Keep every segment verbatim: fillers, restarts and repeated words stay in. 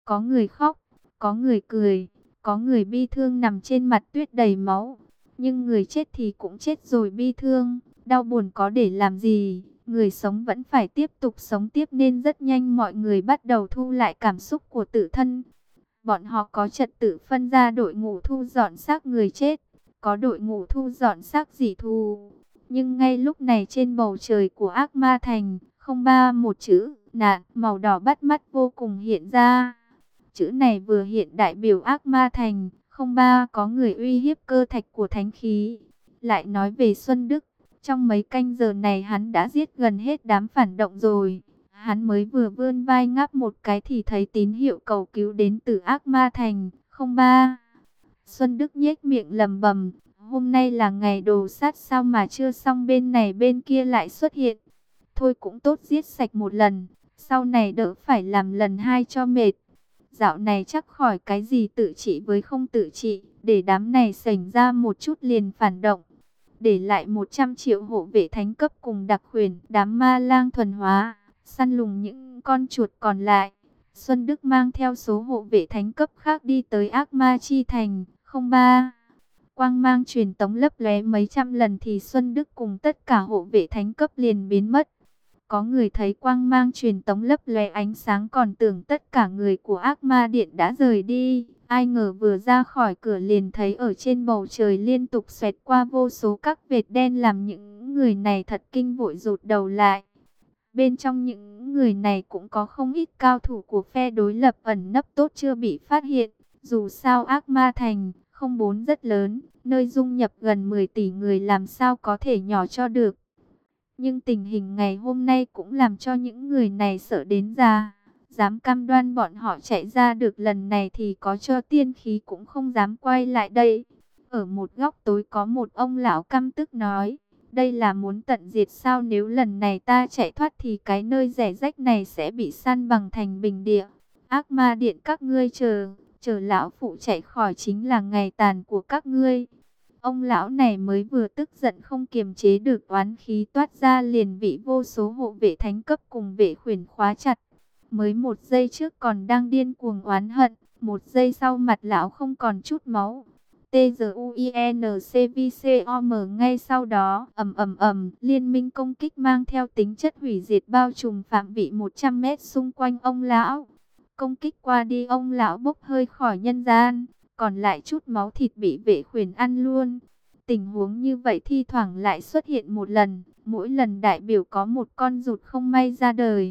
Có người khóc, có người cười, có người bi thương nằm trên mặt tuyết đầy máu. Nhưng người chết thì cũng chết rồi, bi thương, đau buồn có để làm gì, người sống vẫn phải tiếp tục sống tiếp, nên rất nhanh mọi người bắt đầu thu lại cảm xúc của tự thân. Bọn họ có trật tự phân ra đội ngũ thu dọn xác người chết, có đội ngũ thu dọn xác dị thù. Nhưng ngay lúc này trên bầu trời của Ác Ma Thành, không ba một chữ nạn màu đỏ bắt mắt vô cùng hiện ra. Chữ này vừa hiện đại biểu Ác Ma Thành, không ba có người uy hiếp cơ thạch của thánh khí. Lại nói về Xuân Đức, trong mấy canh giờ này hắn đã giết gần hết đám phản động rồi. Hắn mới vừa vươn vai ngáp một cái thì thấy tín hiệu cầu cứu đến từ Ác Ma Thành, không ba. Xuân Đức nhếch miệng lầm bầm, hôm nay là ngày đồ sát sao mà chưa xong, bên này bên kia lại xuất hiện. Thôi cũng tốt, giết sạch một lần, sau này đỡ phải làm lần hai cho mệt. Dạo này chắc khỏi cái gì tự trị với không tự trị, để đám này sảnh ra một chút liền phản động. Để lại một trăm triệu hộ vệ thánh cấp cùng đặc khuyển, đám ma lang thuần hóa, săn lùng những con chuột còn lại. Xuân Đức mang theo số hộ vệ thánh cấp khác đi tới Ác Ma Chi Thành, không ba. Quang mang truyền tống lấp lóe mấy trăm lần thì Xuân Đức cùng tất cả hộ vệ thánh cấp liền biến mất. Có người thấy quang mang truyền tống lấp lóe ánh sáng còn tưởng tất cả người của Ác Ma Điện đã rời đi. Ai ngờ vừa ra khỏi cửa liền thấy ở trên bầu trời liên tục xoẹt qua vô số các vệt đen, làm những người này thật kinh, vội rụt đầu lại. Bên trong những người này cũng có không ít cao thủ của phe đối lập ẩn nấp tốt chưa bị phát hiện. Dù sao Ác Ma Thành không bốn rất lớn, nơi dung nhập gần mười tỷ người, làm sao có thể nhỏ cho được. Nhưng tình hình ngày hôm nay cũng làm cho những người này sợ đến già. Dám cam đoan bọn họ chạy ra được lần này thì có cho tiên khí cũng không dám quay lại đây. Ở một góc tối có một ông lão căm tức nói, đây là muốn tận diệt sao? Nếu lần này ta chạy thoát thì cái nơi rẻ rách này sẽ bị san bằng thành bình địa. Ác Ma Điện các ngươi chờ, chờ lão phụ chạy khỏi chính là ngày tàn của các ngươi. Ông lão này mới vừa tức giận không kiềm chế được oán khí toát ra, liền bị vô số hộ vệ thánh cấp cùng vệ khuyển khóa chặt. Mới một giây trước còn đang điên cuồng oán hận, một giây sau mặt lão không còn chút máu. T G U I N C V C O M ngay sau đó, ầm ầm ầm, liên minh công kích mang theo tính chất hủy diệt bao trùm phạm vị một trăm mét xung quanh ông lão. Công kích qua đi, ông lão bốc hơi khỏi nhân gian, còn lại chút máu thịt bị vệ khuyển ăn luôn. Tình huống như vậy thi thoảng lại xuất hiện một lần, mỗi lần đại biểu có một con rụt không may ra đời.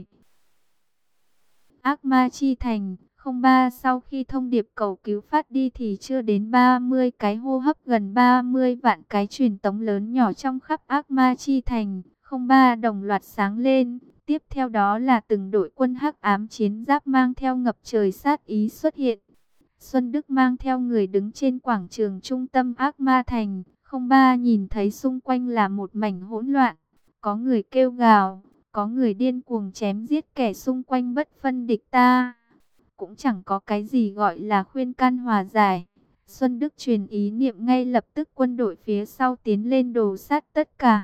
Ác Ma Chi Thành, không ba sau khi thông điệp cầu cứu phát đi thì chưa đến ba mươi cái hô hấp, gần ba mươi vạn cái truyền tống lớn nhỏ trong khắp Ác Ma Chi Thành, không ba đồng loạt sáng lên. Tiếp theo đó là từng đội quân hắc ám chiến giáp mang theo ngập trời sát ý xuất hiện. Xuân Đức mang theo người đứng trên quảng trường trung tâm Ác Ma Thành, không ba nhìn thấy xung quanh là một mảnh hỗn loạn. Có người kêu gào, có người điên cuồng chém giết kẻ xung quanh bất phân địch ta. Cũng chẳng có cái gì gọi là khuyên can hòa giải. Xuân Đức truyền ý niệm, ngay lập tức quân đội phía sau tiến lên đồ sát tất cả.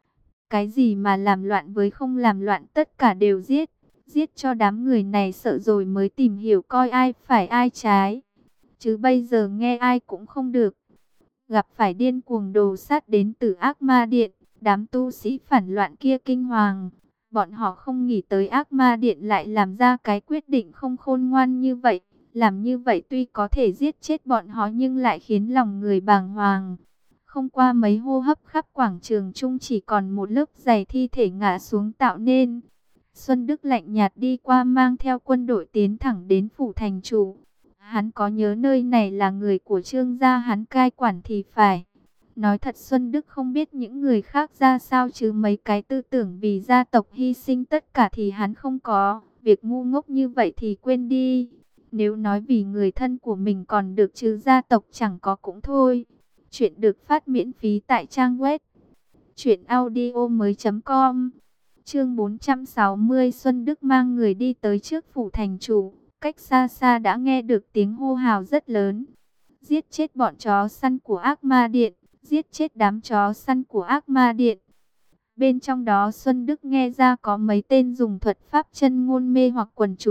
Cái gì mà làm loạn với không làm loạn tất cả đều giết. Giết cho đám người này sợ rồi mới tìm hiểu coi ai phải ai trái. Chứ bây giờ nghe ai cũng không được. Gặp phải điên cuồng đồ sát đến từ Ác Ma Điện, đám tu sĩ phản loạn kia kinh hoàng. Bọn họ không nghĩ tới Ác Ma Điện lại làm ra cái quyết định không khôn ngoan như vậy. Làm như vậy tuy có thể giết chết bọn họ nhưng lại khiến lòng người bàng hoàng. Không qua mấy hô hấp, khắp quảng trường chung chỉ còn một lớp dày thi thể ngã xuống tạo nên. Xuân Đức lạnh nhạt đi qua mang theo quân đội tiến thẳng đến phủ thành chủ. Hắn có nhớ nơi này là người của Trương gia hắn cai quản thì phải. Nói thật Xuân Đức không biết những người khác ra sao, chứ mấy cái tư tưởng vì gia tộc hy sinh tất cả thì hắn không có. Việc ngu ngốc như vậy thì quên đi. Nếu nói vì người thân của mình còn được, chứ gia tộc chẳng có cũng thôi. Chuyện được phát miễn phí tại trang web truyện audio mới chấm com. Chương bốn trăm sáu mươi, Xuân Đức mang người đi tới trước phủ thành chủ. Cách xa xa đã nghe được tiếng hô hào rất lớn. Giết chết bọn chó săn của Ác Ma Điện, giết chết đám chó săn của Ác Ma Điện. Bên trong đó Xuân Đức nghe ra có mấy tên dùng thuật pháp chân ngôn mê hoặc quần chúng.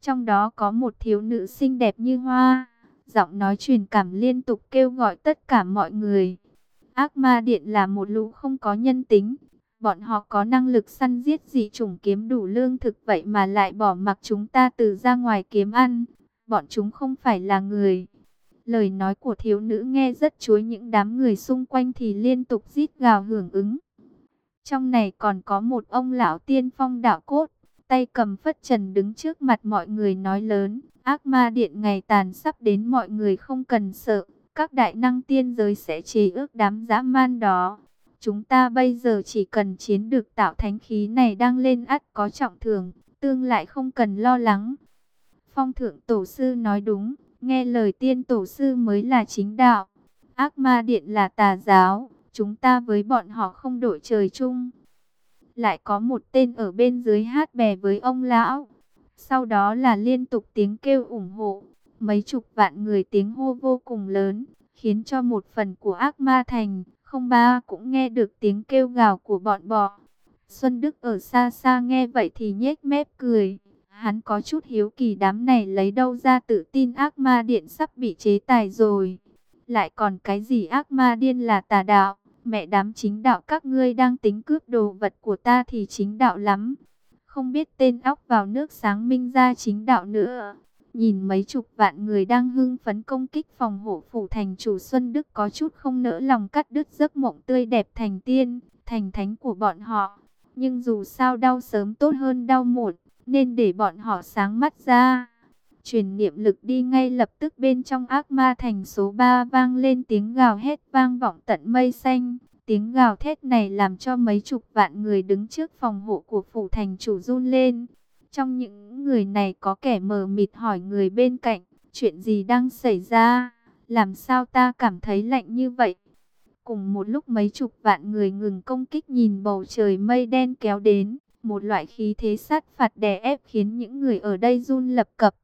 Trong đó có một thiếu nữ xinh đẹp như hoa, giọng nói truyền cảm liên tục kêu gọi tất cả mọi người. Ác ma điện là một lũ không có nhân tính. Bọn họ có năng lực săn giết dị chủng kiếm đủ lương thực, vậy mà lại bỏ mặc chúng ta từ ra ngoài kiếm ăn. Bọn chúng không phải là người. Lời nói của thiếu nữ nghe rất chuối, những đám người xung quanh thì liên tục rít gào hưởng ứng. Trong này còn có một ông lão tiên phong đạo cốt, tay cầm phất trần đứng trước mặt mọi người nói lớn: ác ma điện ngày tàn sắp đến, mọi người không cần sợ. Các đại năng tiên giới sẽ chế ước đám dã man đó. Chúng ta bây giờ chỉ cần chiến được tạo thánh khí này đang lên ắt có trọng thưởng, tương lại không cần lo lắng. Phong thượng tổ sư nói đúng, nghe lời tiên tổ sư mới là chính đạo. Ác ma điện là tà giáo, chúng ta với bọn họ không đội trời chung. Lại có một tên ở bên dưới hát bè với ông lão. Sau đó là liên tục tiếng kêu ủng hộ. Mấy chục vạn người tiếng hô vô cùng lớn, khiến cho một phần của ác ma thành không ba cũng nghe được tiếng kêu gào của bọn bọ. Xuân Đức ở xa xa nghe vậy thì nhếch mép cười. Hắn có chút hiếu kỳ đám này lấy đâu ra tự tin ác ma điện sắp bị chế tài rồi. Lại còn cái gì ác ma điên là tà đạo. Mẹ đám chính đạo các ngươi đang tính cướp đồ vật của ta thì chính đạo lắm. Không biết tên óc vào nước sáng minh ra chính đạo nữa. Nhìn mấy chục vạn người đang hưng phấn công kích phòng hộ phủ thành chủ, Xuân Đức có chút không nỡ lòng cắt đứt giấc mộng tươi đẹp thành tiên, thành thánh của bọn họ. Nhưng dù sao đau sớm tốt hơn đau muộn, nên để bọn họ sáng mắt ra. Truyền niệm lực đi ngay lập tức bên trong ác ma thành số ba vang lên tiếng gào hét vang vọng tận mây xanh. Tiếng gào thét này làm cho mấy chục vạn người đứng trước phòng hộ của phủ thành chủ run lên. Trong những người này có kẻ mờ mịt hỏi người bên cạnh, chuyện gì đang xảy ra? Làm sao ta cảm thấy lạnh như vậy? Cùng một lúc mấy chục vạn người ngừng công kích nhìn bầu trời mây đen kéo đến. Một loại khí thế sát phạt đè ép khiến những người ở đây run lập cập.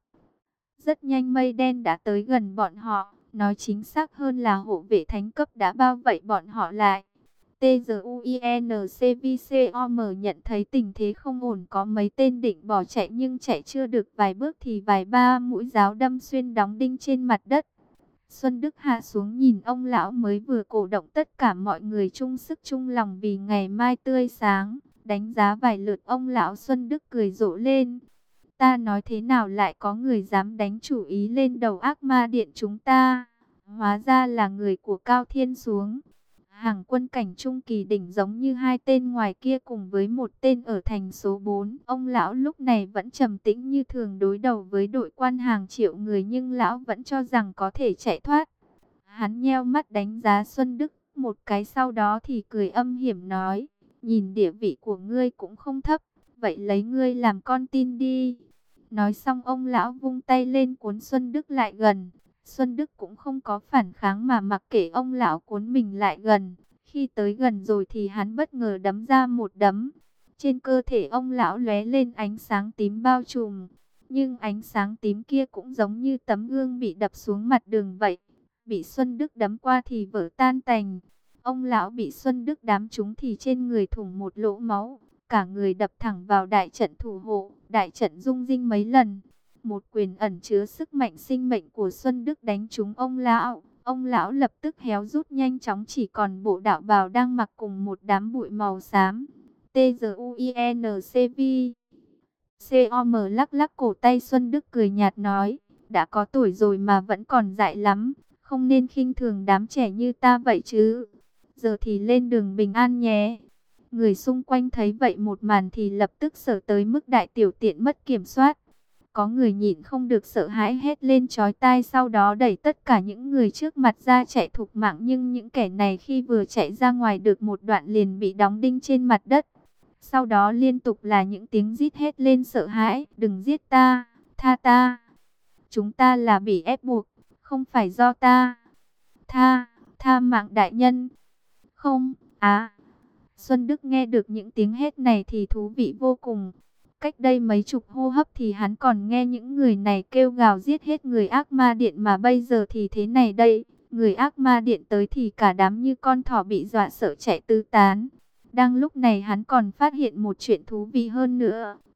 Rất nhanh mây đen đã tới gần bọn họ. Nói chính xác hơn là hộ vệ thánh cấp đã bao vây bọn họ lại. T G U I N C V C O M nhận thấy tình thế không ổn, có mấy tên định bỏ chạy nhưng chạy chưa được vài bước thì vài ba mũi giáo đâm xuyên đóng đinh trên mặt đất. Xuân Đức hạ xuống nhìn ông lão mới vừa cổ động tất cả mọi người chung sức chung lòng vì ngày mai tươi sáng. Đánh giá vài lượt ông lão, Xuân Đức cười rộ lên. Ta nói thế nào lại có người dám đánh chủ ý lên đầu ác ma điện chúng ta? Hóa ra là người của Cao Thiên xuống. Hàng quân cảnh trung kỳ đỉnh giống như hai tên ngoài kia cùng với một tên ở thành số bốn. Ông lão lúc này vẫn trầm tĩnh như thường đối đầu với đội quan hàng triệu người, nhưng lão vẫn cho rằng có thể chạy thoát. Hắn nheo mắt đánh giá Xuân Đức một cái, sau đó thì cười âm hiểm nói: nhìn địa vị của ngươi cũng không thấp, vậy lấy ngươi làm con tin đi. Nói xong ông lão vung tay lên cuốn Xuân Đức lại gần. Xuân Đức cũng không có phản kháng mà mặc kệ ông lão cuốn mình lại gần. Khi tới gần rồi thì hắn bất ngờ đấm ra một đấm. Trên cơ thể ông lão lóe lên ánh sáng tím bao trùm. Nhưng ánh sáng tím kia cũng giống như tấm gương bị đập xuống mặt đường vậy. Bị Xuân Đức đấm qua thì vỡ tan tành. Ông lão bị Xuân Đức đám trúng thì trên người thủng một lỗ máu. Cả người đập thẳng vào đại trận thủ hộ. Đại trận rung rinh mấy lần. Một quyền ẩn chứa sức mạnh sinh mệnh của Xuân Đức đánh trúng ông lão. Ông lão lập tức héo rút nhanh chóng, chỉ còn bộ đạo bào đang mặc cùng một đám bụi màu xám. T G U I N C V C O M lắc lắc cổ tay Xuân Đức cười nhạt nói: đã có tuổi rồi mà vẫn còn dại lắm. Không nên khinh thường đám trẻ như ta vậy chứ. Giờ thì lên đường bình an nhé. Người xung quanh thấy vậy một màn thì lập tức sợ tới mức đại tiểu tiện mất kiểm soát. Có người nhịn không được sợ hãi hét lên chói tai, sau đó đẩy tất cả những người trước mặt ra chạy thục mạng. Nhưng những kẻ này khi vừa chạy ra ngoài được một đoạn liền bị đóng đinh trên mặt đất. Sau đó liên tục là những tiếng rít hét lên sợ hãi: đừng giết ta, tha ta. Chúng ta là bị ép buộc, không phải do ta. Tha, tha mạng đại nhân. Không, á. Xuân Đức nghe được những tiếng hét này thì thú vị vô cùng. Cách đây mấy chục hô hấp thì hắn còn nghe những người này kêu gào giết hết người ác ma điện, mà bây giờ thì thế này đây. Người ác ma điện tới thì cả đám như con thỏ bị dọa sợ chạy tứ tán. Đang lúc này hắn còn phát hiện một chuyện thú vị hơn nữa.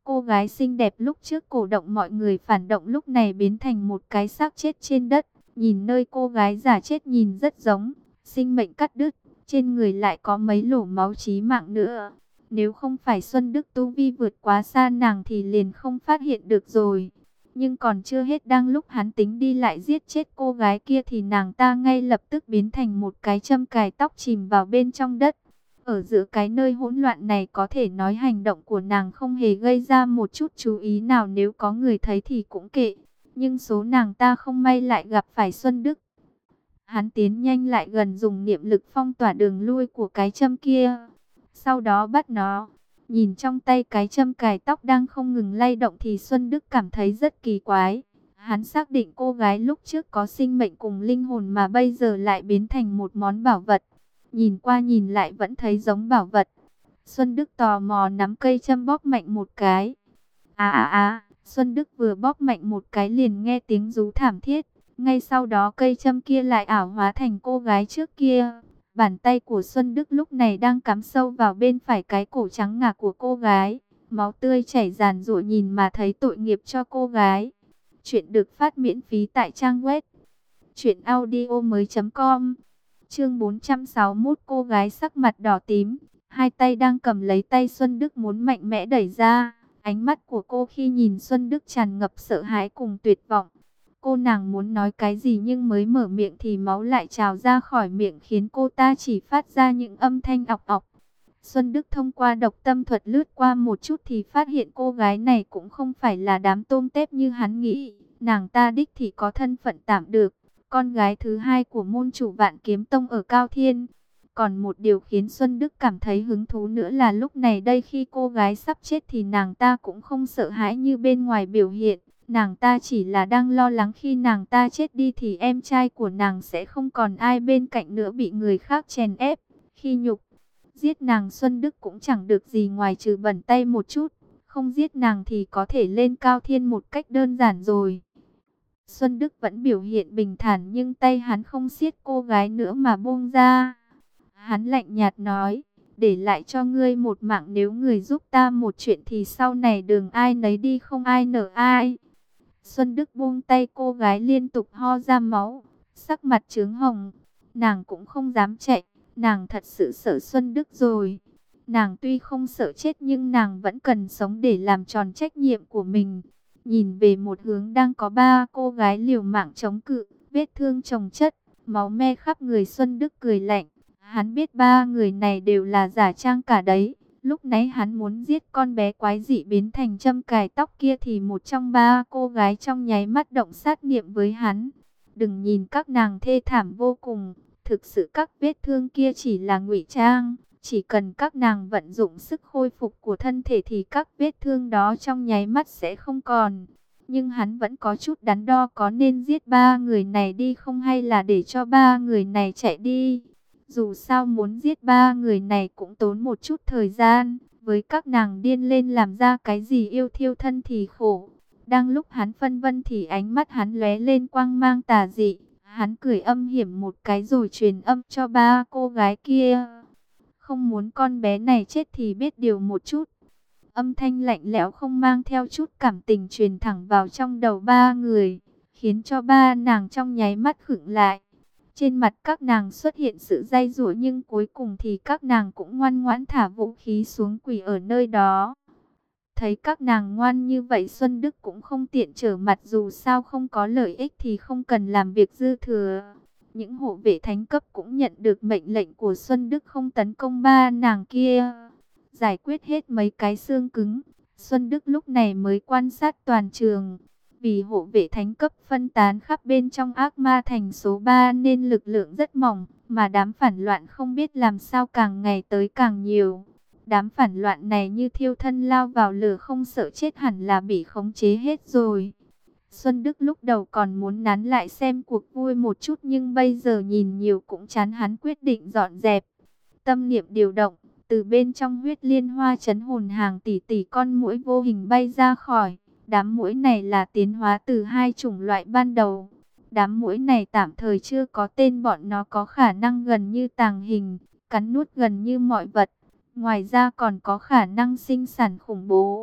Cô gái xinh đẹp lúc trước cổ động mọi người phản động lúc này biến thành một cái xác chết trên đất. Nhìn nơi cô gái giả chết nhìn rất giống, sinh mệnh cắt đứt, trên người lại có mấy lỗ máu chí mạng nữa. Nếu không phải Xuân Đức tu vi vượt quá xa nàng thì liền không phát hiện được rồi. Nhưng còn chưa hết, đang lúc hắn tính đi lại giết chết cô gái kia thì nàng ta ngay lập tức biến thành một cái châm cài tóc chìm vào bên trong đất. Ở giữa cái nơi hỗn loạn này có thể nói hành động của nàng không hề gây ra một chút chú ý nào, nếu có người thấy thì cũng kệ. Nhưng số nàng ta không may lại gặp phải Xuân Đức. Hắn tiến nhanh lại gần, dùng niệm lực phong tỏa đường lui của cái châm kia. Sau đó bắt nó. Nhìn trong tay cái châm cài tóc đang không ngừng lay động thì Xuân Đức cảm thấy rất kỳ quái. Hắn xác định cô gái lúc trước có sinh mệnh cùng linh hồn mà bây giờ lại biến thành một món bảo vật. Nhìn qua nhìn lại vẫn thấy giống bảo vật. Xuân Đức tò mò nắm cây châm bóp mạnh một cái. À à à, Xuân Đức vừa bóp mạnh một cái liền nghe tiếng rú thảm thiết. Ngay sau đó cây châm kia lại ảo hóa thành cô gái trước kia. Bàn tay của Xuân Đức lúc này đang cắm sâu vào bên phải cái cổ trắng ngà của cô gái. Máu tươi chảy ràn rụa, nhìn mà thấy tội nghiệp cho cô gái. Chuyện được phát miễn phí tại trang web truyện audio mới chấm com. Chương bốn trăm sáu mươi mốt, cô gái sắc mặt đỏ tím, hai tay đang cầm lấy tay Xuân Đức muốn mạnh mẽ đẩy ra. Ánh mắt của cô khi nhìn Xuân Đức tràn ngập sợ hãi cùng tuyệt vọng. Cô nàng muốn nói cái gì nhưng mới mở miệng thì máu lại trào ra khỏi miệng, khiến cô ta chỉ phát ra những âm thanh ọc ọc. Xuân Đức thông qua độc tâm thuật lướt qua một chút thì phát hiện cô gái này cũng không phải là đám tôm tép như hắn nghĩ. Nàng ta đích thì có thân phận tạm được, con gái thứ hai của môn chủ Vạn Kiếm Tông ở Cao Thiên. Còn một điều khiến Xuân Đức cảm thấy hứng thú nữa là lúc này đây khi cô gái sắp chết thì nàng ta cũng không sợ hãi như bên ngoài biểu hiện. Nàng ta chỉ là đang lo lắng khi nàng ta chết đi thì em trai của nàng sẽ không còn ai bên cạnh nữa, bị người khác chèn ép, khi nhục. Giết nàng Xuân Đức cũng chẳng được gì ngoài trừ bẩn tay một chút. Không giết nàng thì có thể lên Cao Thiên một cách đơn giản rồi. Xuân Đức vẫn biểu hiện bình thản nhưng tay hắn không siết cô gái nữa mà buông ra. Hắn lạnh nhạt nói, để lại cho ngươi một mạng, nếu người giúp ta một chuyện thì sau này đường ai nấy đi, không ai nợ ai. Xuân Đức buông tay cô gái liên tục ho ra máu, sắc mặt chướng hồng. Nàng cũng không dám chạy, nàng thật sự sợ Xuân Đức rồi. Nàng tuy không sợ chết nhưng nàng vẫn cần sống để làm tròn trách nhiệm của mình. Nhìn về một hướng đang có ba cô gái liều mạng chống cự, vết thương chồng chất, máu me khắp người, Xuân Đức cười lạnh. Hắn biết ba người này đều là giả trang cả đấy. Lúc nãy hắn muốn giết con bé quái dị biến thành châm cài tóc kia thì một trong ba cô gái trong nháy mắt động sát niệm với hắn. Đừng nhìn các nàng thê thảm vô cùng, thực sự các vết thương kia chỉ là ngụy trang. Chỉ cần các nàng vận dụng sức khôi phục của thân thể thì các vết thương đó trong nháy mắt sẽ không còn. Nhưng hắn vẫn có chút đắn đo có nên giết ba người này đi không hay là để cho ba người này chạy đi. Dù sao muốn giết ba người này cũng tốn một chút thời gian. Với các nàng điên lên làm ra cái gì yêu thiêu thân thì khổ. Đang lúc hắn phân vân thì ánh mắt hắn lóe lên quang mang tà dị. Hắn cười âm hiểm một cái rồi truyền âm cho ba cô gái kia. Không muốn con bé này chết thì biết điều một chút. Âm thanh lạnh lẽo không mang theo chút cảm tình truyền thẳng vào trong đầu ba người, khiến cho ba nàng trong nháy mắt khựng lại. Trên mặt các nàng xuất hiện sự dai dụa nhưng cuối cùng thì các nàng cũng ngoan ngoãn thả vũ khí xuống, quỳ ở nơi đó. Thấy các nàng ngoan như vậy, Xuân Đức cũng không tiện trở mặt, dù sao không có lợi ích thì không cần làm việc dư thừa. Những hộ vệ thánh cấp cũng nhận được mệnh lệnh của Xuân Đức không tấn công ba nàng kia. Giải quyết hết mấy cái xương cứng, Xuân Đức lúc này mới quan sát toàn trường. Vì hộ vệ thánh cấp phân tán khắp bên trong ác ma thành số ba nên lực lượng rất mỏng, mà đám phản loạn không biết làm sao càng ngày tới càng nhiều. Đám phản loạn này như thiêu thân lao vào lửa, không sợ chết, hẳn là bị khống chế hết rồi. Xuân Đức lúc đầu còn muốn nán lại xem cuộc vui một chút nhưng bây giờ nhìn nhiều cũng chán, hắn quyết định dọn dẹp. Tâm niệm điều động, từ bên trong huyết liên hoa trấn hồn hàng tỷ tỷ con muỗi vô hình bay ra khỏi. Đám muỗi này là tiến hóa từ hai chủng loại ban đầu. Đám muỗi này tạm thời chưa có tên, bọn nó có khả năng gần như tàng hình, cắn nuốt gần như mọi vật. Ngoài ra còn có khả năng sinh sản khủng bố.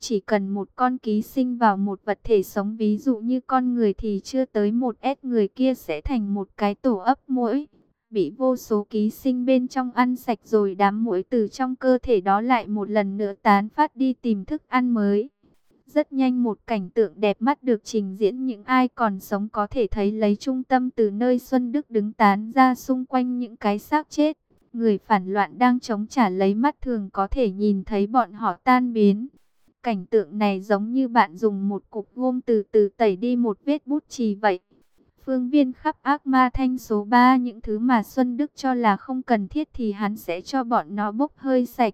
Chỉ cần một con ký sinh vào một vật thể sống, ví dụ như con người, thì chưa tới một S người kia sẽ thành một cái tổ ấp muỗi, bị vô số ký sinh bên trong ăn sạch rồi đám muỗi từ trong cơ thể đó lại một lần nữa tán phát đi tìm thức ăn mới. Rất nhanh một cảnh tượng đẹp mắt được trình diễn, những ai còn sống có thể thấy lấy trung tâm từ nơi Xuân Đức đứng tán ra xung quanh những cái xác chết. Người phản loạn đang chống trả lấy mắt thường có thể nhìn thấy bọn họ tan biến. Cảnh tượng này giống như bạn dùng một cục gôm từ từ tẩy đi một vết bút chì vậy. Phương viên khắp ác ma thanh số ba, những thứ mà Xuân Đức cho là không cần thiết thì hắn sẽ cho bọn nó bốc hơi sạch.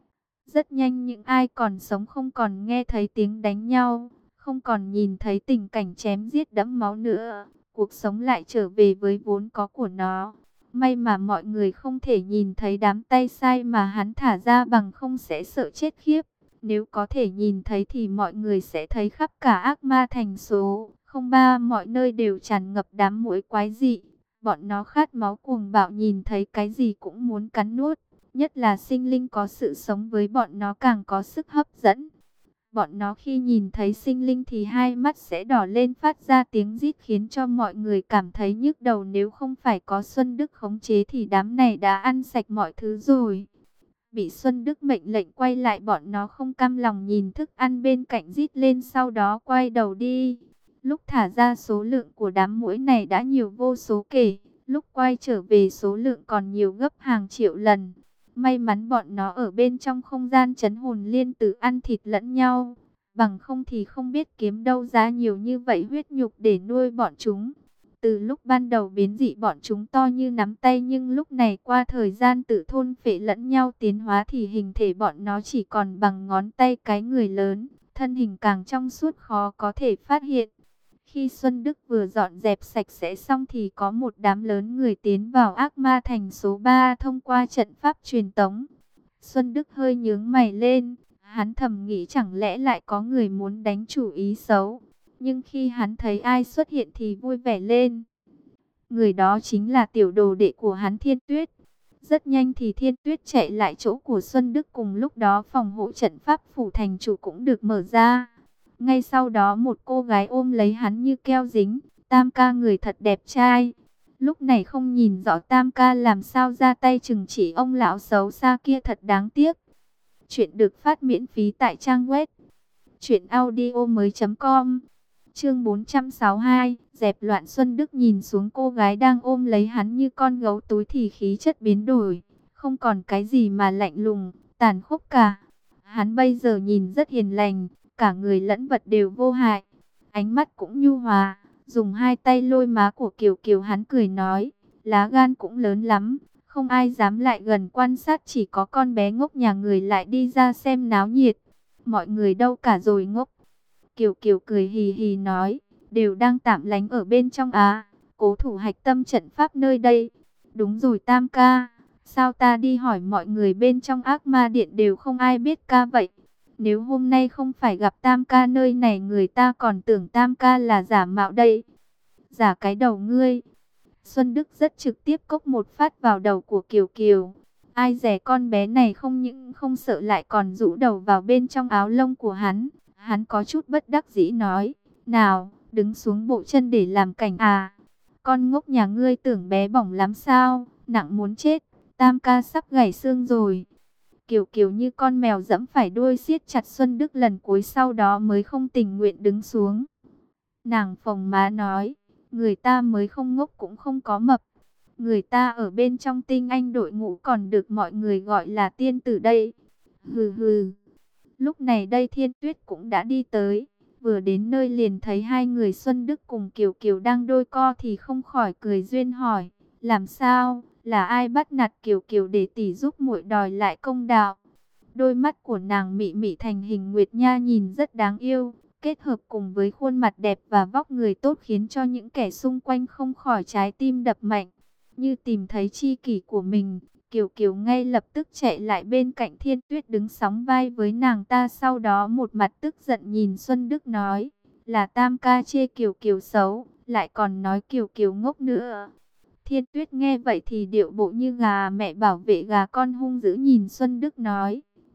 Rất nhanh những ai còn sống không còn nghe thấy tiếng đánh nhau, không còn nhìn thấy tình cảnh chém giết đẫm máu nữa. Cuộc sống lại trở về với vốn có của nó. May mà mọi người không thể nhìn thấy đám tay sai mà hắn thả ra, bằng không sẽ sợ chết khiếp. Nếu có thể nhìn thấy thì mọi người sẽ thấy khắp cả ác ma thành số không ba, mọi nơi đều tràn ngập đám muỗi quái dị. Bọn nó khát máu cuồng bạo, nhìn thấy cái gì cũng muốn cắn nuốt. Nhất là sinh linh có sự sống với bọn nó càng có sức hấp dẫn. Bọn nó khi nhìn thấy sinh linh thì hai mắt sẽ đỏ lên, phát ra tiếng rít khiến cho mọi người cảm thấy nhức đầu. Nếu không phải có Xuân Đức khống chế thì đám này đã ăn sạch mọi thứ rồi. Bị Xuân Đức mệnh lệnh quay lại, bọn nó không cam lòng nhìn thức ăn bên cạnh rít lên, sau đó quay đầu đi. Lúc thả ra số lượng của đám muỗi này đã nhiều vô số kể, lúc quay trở về số lượng còn nhiều gấp hàng triệu lần. May mắn bọn nó ở bên trong không gian trấn hồn liên tử ăn thịt lẫn nhau, bằng không thì không biết kiếm đâu ra nhiều như vậy huyết nhục để nuôi bọn chúng. Từ lúc ban đầu biến dị bọn chúng to như nắm tay, nhưng lúc này qua thời gian tự thôn phệ lẫn nhau tiến hóa thì hình thể bọn nó chỉ còn bằng ngón tay cái người lớn, thân hình càng trong suốt khó có thể phát hiện. Khi Xuân Đức vừa dọn dẹp sạch sẽ xong thì có một đám lớn người tiến vào ác ma thành số ba thông qua trận pháp truyền tống. Xuân Đức hơi nhướng mày lên, hắn thầm nghĩ chẳng lẽ lại có người muốn đánh chủ ý xấu. Nhưng khi hắn thấy ai xuất hiện thì vui vẻ lên. Người đó chính là tiểu đồ đệ của hắn, Thiên Tuyết. Rất nhanh thì Thiên Tuyết chạy lại chỗ của Xuân Đức, cùng lúc đó phòng hộ trận pháp phủ thành chủ cũng được mở ra. Ngay sau đó một cô gái ôm lấy hắn như keo dính. Tam ca người thật đẹp trai. Lúc này không nhìn rõ Tam ca làm sao ra tay trừng trị ông lão xấu xa kia, thật đáng tiếc. Chuyện được phát miễn phí tại trang web truyện audio mới chấm com. Chương bốn trăm sáu mươi hai, dẹp loạn. Xuân Đức nhìn xuống cô gái đang ôm lấy hắn như con gấu túi thì khí chất biến đổi, không còn cái gì mà lạnh lùng, tàn khốc cả. Hắn bây giờ nhìn rất hiền lành, cả người lẫn vật đều vô hại, ánh mắt cũng nhu hòa, dùng hai tay lôi má của Kiều Kiều. Hắn cười nói, lá gan cũng lớn lắm, không ai dám lại gần quan sát, chỉ có con bé ngốc nhà người lại đi ra xem náo nhiệt. Mọi người đâu cả rồi ngốc? Kiều Kiều cười hì hì nói, đều đang tạm lánh ở bên trong á, cố thủ hạch tâm trận pháp nơi đây. Đúng rồi Tam ca, sao ta đi hỏi mọi người bên trong ác ma điện đều không ai biết ca vậy? Nếu hôm nay không phải gặp Tam ca nơi này, người ta còn tưởng Tam ca là giả mạo đây. Giả cái đầu ngươi. Xuân Đức rất trực tiếp cốc một phát vào đầu của Kiều Kiều. Ai dè con bé này không những không sợ lại còn rũ đầu vào bên trong áo lông của hắn. Hắn có chút bất đắc dĩ nói, nào, đứng xuống bộ chân để làm cảnh à? Con ngốc nhà ngươi tưởng bé bỏng lắm sao, nặng muốn chết, Tam ca sắp gãy xương rồi. Kiều Kiều như con mèo dẫm phải đuôi, siết chặt Xuân Đức lần cuối, sau đó mới không tình nguyện đứng xuống. Nàng phồng má nói, người ta mới không ngốc cũng không có mập. Người ta ở bên trong tinh anh đội ngũ còn được mọi người gọi là tiên tử đây. Hừ hừ. Lúc này đây Thiên Tuyết cũng đã đi tới. Vừa đến nơi liền thấy hai người Xuân Đức cùng Kiều Kiều đang đôi co thì không khỏi cười duyên hỏi, làm sao, là ai bắt nạt Kiều Kiều để tỷ giúp muội đòi lại công đạo? Đôi mắt của nàng mị mị thành hình nguyệt nha, nhìn rất đáng yêu, kết hợp cùng với khuôn mặt đẹp và vóc người tốt khiến cho những kẻ xung quanh không khỏi trái tim đập mạnh. Như tìm thấy tri kỷ của mình, Kiều Kiều ngay lập tức chạy lại bên cạnh Thiên Tuyết đứng sóng vai với nàng ta, sau đó một mặt tức giận nhìn Xuân Đức nói, là Tam ca chê Kiều Kiều xấu, lại còn nói Kiều Kiều ngốc nữa. Thiên Tuyết nghe vậy thì điệu bộ như gà mẹ bảo vệ gà con, hung dữ nhìn Xuân Đức nói,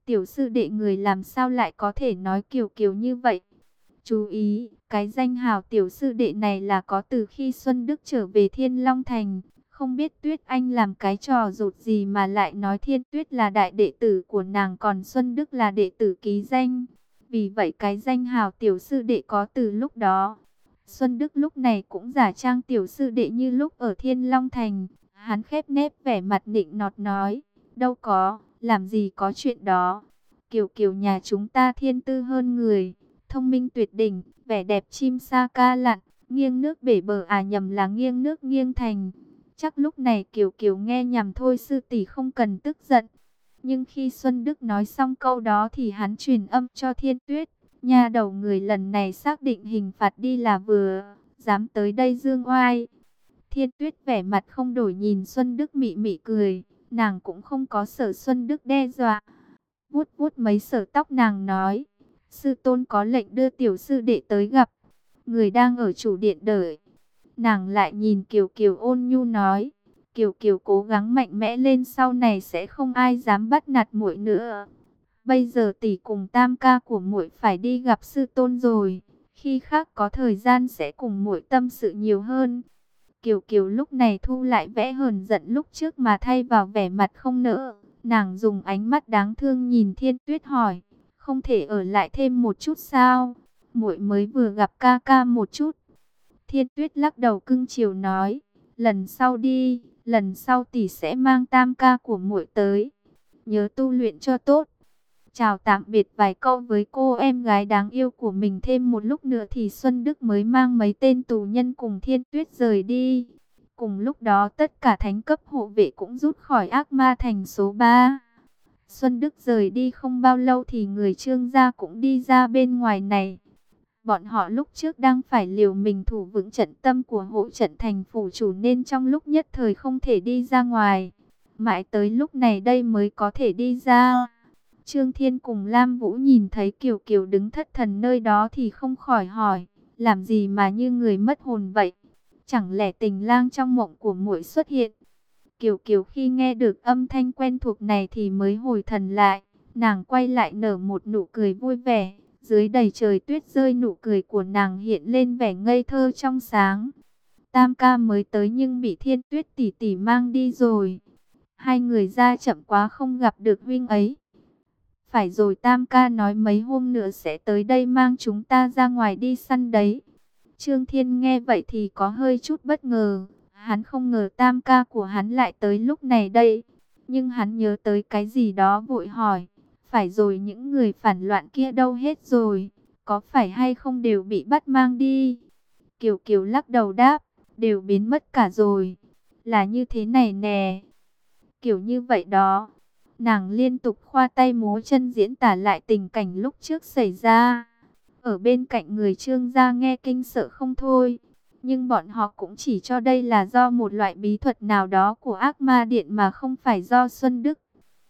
tiểu sư đệ người làm sao lại có thể nói Kiều Kiều như vậy. Chú ý, cái danh hào tiểu sư đệ này là có từ khi Xuân Đức trở về Thiên Long Thành. Không biết Tuyết Anh làm cái trò rụt gì mà lại nói Thiên Tuyết là đại đệ tử của nàng, còn Xuân Đức là đệ tử ký danh. Vì vậy cái danh hào tiểu sư đệ có từ lúc đó. Xuân Đức lúc này cũng giả trang tiểu sư đệ như lúc ở Thiên Long Thành. Hắn khép nép vẻ mặt nịnh nọt nói, đâu có, làm gì có chuyện đó. Kiều Kiều nhà chúng ta thiên tư hơn người, thông minh tuyệt đỉnh, vẻ đẹp chim sa ca lặn, nghiêng nước bể bờ, à nhầm là nghiêng nước nghiêng thành. Chắc lúc này Kiều Kiều nghe nhầm thôi, sư tỷ không cần tức giận. Nhưng khi Xuân Đức nói xong câu đó thì hắn truyền âm cho Thiên Tuyết. Nhà đầu người lần này xác định hình phạt đi là vừa, dám tới đây dương oai. Thiên Tuyết vẻ mặt không đổi nhìn Xuân Đức mị mị cười. Nàng cũng không có sợ Xuân Đức đe dọa. Vuốt vuốt mấy sợi tóc nàng nói, sư tôn có lệnh đưa tiểu sư đệ tới gặp. Người đang ở chủ điện đợi. Nàng lại nhìn Kiều Kiều ôn nhu nói, Kiều Kiều cố gắng mạnh mẽ lên, sau này sẽ không ai dám bắt nạt muội nữa. Bây giờ tỷ cùng tam ca của muội phải đi gặp sư tôn rồi, khi khác có thời gian sẽ cùng muội tâm sự nhiều hơn. Kiều Kiều lúc này thu lại vẻ hờn giận lúc trước mà thay vào vẻ mặt không nỡ. Nàng dùng ánh mắt đáng thương nhìn Thiên Tuyết hỏi, không thể ở lại thêm một chút sao? Muội mới vừa gặp ca ca một chút. Thiên Tuyết lắc đầu cưng chiều nói, lần sau đi, lần sau tỷ sẽ mang tam ca của muội tới. Nhớ tu luyện cho tốt. Chào tạm biệt vài câu với cô em gái đáng yêu của mình, thêm một lúc nữa thì Xuân Đức mới mang mấy tên tù nhân cùng Thiên Tuyết rời đi. Cùng lúc đó tất cả thánh cấp hộ vệ cũng rút khỏi Ác Ma Thành số ba. Xuân Đức rời đi không bao lâu thì người Trương gia cũng đi ra bên ngoài này. Bọn họ lúc trước đang phải liều mình thủ vững trận tâm của hộ trận thành phủ chủ, nên trong lúc nhất thời không thể đi ra ngoài. Mãi tới lúc này đây mới có thể đi ra. Trương Thiên cùng Lam Vũ nhìn thấy Kiều Kiều đứng thất thần nơi đó thì không khỏi hỏi, làm gì mà như người mất hồn vậy? Chẳng lẽ tình lang trong mộng của muội xuất hiện? Kiều Kiều khi nghe được âm thanh quen thuộc này thì mới hồi thần lại. Nàng quay lại nở một nụ cười vui vẻ. Dưới đầy trời tuyết rơi, nụ cười của nàng hiện lên vẻ ngây thơ trong sáng. Tam ca mới tới nhưng bị Thiên Tuyết tỷ tỷ mang đi rồi. Hai người ra chậm quá không gặp được huynh ấy. Phải rồi, Tam ca nói mấy hôm nữa sẽ tới đây mang chúng ta ra ngoài đi săn đấy. Trương Thiên nghe vậy thì có hơi chút bất ngờ. Hắn không ngờ tam ca của hắn lại tới lúc này đây. Nhưng hắn nhớ tới cái gì đó vội hỏi. Phải rồi, những người phản loạn kia đâu hết rồi? Có phải hay không đều bị bắt mang đi? Kiều Kiều lắc đầu đáp, đều biến mất cả rồi. Là như thế này nè. Kiểu như vậy đó. Nàng liên tục khoa tay múa chân diễn tả lại tình cảnh lúc trước xảy ra. Ở bên cạnh người Trương gia nghe kinh sợ không thôi. Nhưng bọn họ cũng chỉ cho đây là do một loại bí thuật nào đó của Ác Ma Điện mà không phải do Xuân Đức.